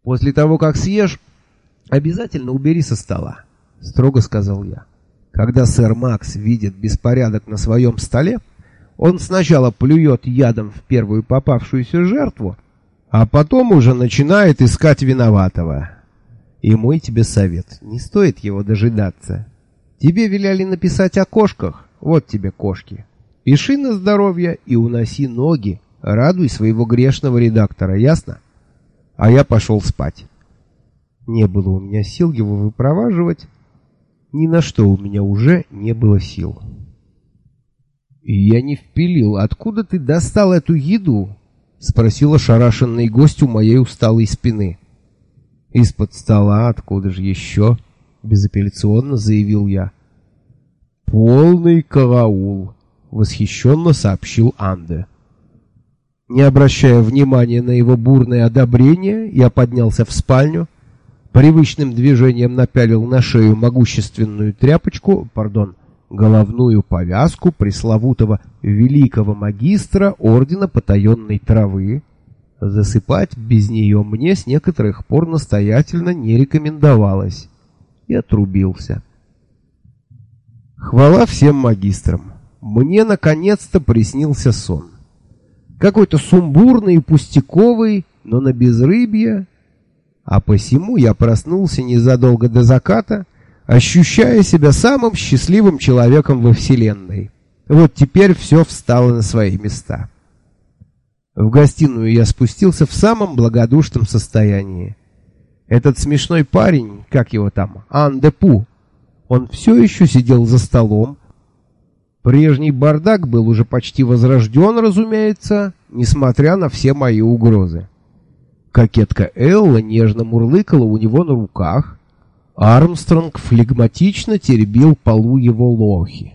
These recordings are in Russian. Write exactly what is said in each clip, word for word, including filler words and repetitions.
«После того, как съешь, обязательно убери со стола», — строго сказал я. Когда сэр Макс видит беспорядок на своем столе, он сначала плюет ядом в первую попавшуюся жертву, а потом уже начинает искать виноватого. И мой тебе совет, не стоит его дожидаться. Тебе велели написать о кошках, вот тебе кошки. Пиши на здоровье и уноси ноги, радуй своего грешного редактора, ясно? А я пошел спать. Не было у меня сил его выпроваживать, ни на что у меня уже не было сил. И я не впилил, откуда ты достал эту еду? Спросил ошарашенный гость у моей усталой спины. Из-под стола, откуда же еще? Безапелляционно заявил я. Полный караул, восхищенно сообщил Анде. Не обращая внимания на его бурное одобрение, я поднялся в спальню, привычным движением напялил на шею могущественную тряпочку, пардон, головную повязку пресловутого великого магистра ордена потаенной травы. Засыпать без нее мне с некоторых пор настоятельно не рекомендовалось. И отрубился. Хвала всем магистрам. Мне наконец-то приснился сон. Какой-то сумбурный и пустяковый, но на безрыбье. А посему я проснулся незадолго до заката, ощущая себя самым счастливым человеком во Вселенной. Вот теперь все встало на свои места. В гостиную я спустился в самом благодушном состоянии. Этот смешной парень, как его там, Анде Пу, он все еще сидел за столом. Прежний бардак был уже почти возрожден, разумеется, несмотря на все мои угрозы. Кокетка Элла нежно мурлыкала у него на руках. Армстронг флегматично теребил полу его лохи.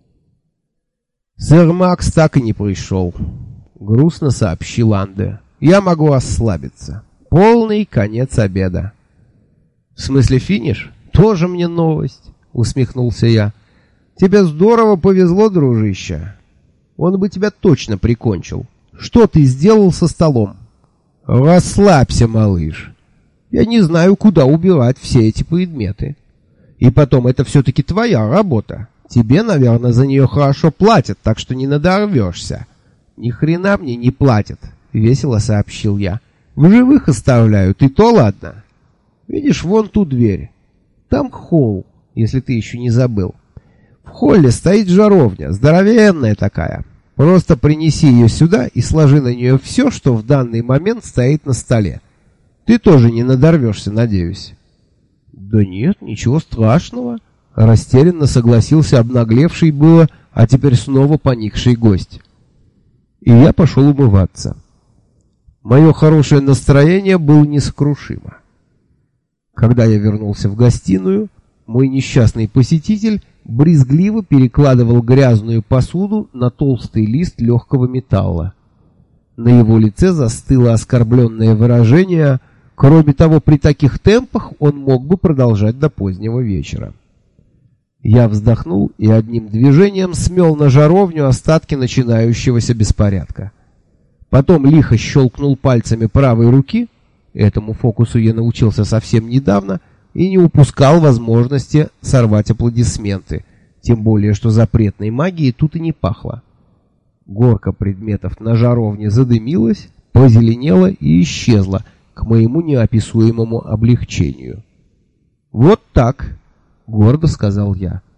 «Сэр Макс так и не пришел», — грустно сообщил Анде. «Я могу расслабиться. Полный конец обеда». «В смысле финиш? Тоже мне новость», — усмехнулся я. «Тебе здорово повезло, дружище. Он бы тебя точно прикончил. Что ты сделал со столом?» «Расслабься, малыш. Я не знаю, куда убирать все эти предметы. И потом, это все-таки твоя работа. Тебе, наверное, за нее хорошо платят, так что не надорвешься». «Ни хрена мне не платят», — весело сообщил я. «В живых оставляют, и то ладно. Видишь, вон ту дверь. Там холл, если ты еще не забыл. В холле стоит жаровня, здоровенная такая. Просто принеси ее сюда и сложи на нее все, что в данный момент стоит на столе. Ты тоже не надорвешься, надеюсь». «Да нет, ничего страшного», — растерянно согласился обнаглевший было, а теперь снова поникший гость. И я пошел умываться. Мое хорошее настроение было несокрушимо. Когда я вернулся в гостиную, мой несчастный посетитель брезгливо перекладывал грязную посуду на толстый лист легкого металла. На его лице застыло оскорбленное выражение. Кроме того, при таких темпах он мог бы продолжать до позднего вечера. Я вздохнул и одним движением смел на жаровню остатки начинающегося беспорядка. Потом лихо щелкнул пальцами правой руки, этому фокусу я научился совсем недавно, и не упускал возможности сорвать аплодисменты, тем более что запретной магией тут и не пахло. Горка предметов на жаровне задымилась, позеленела и исчезла к моему неописуемому облегчению. «Вот так», — гордо сказал я.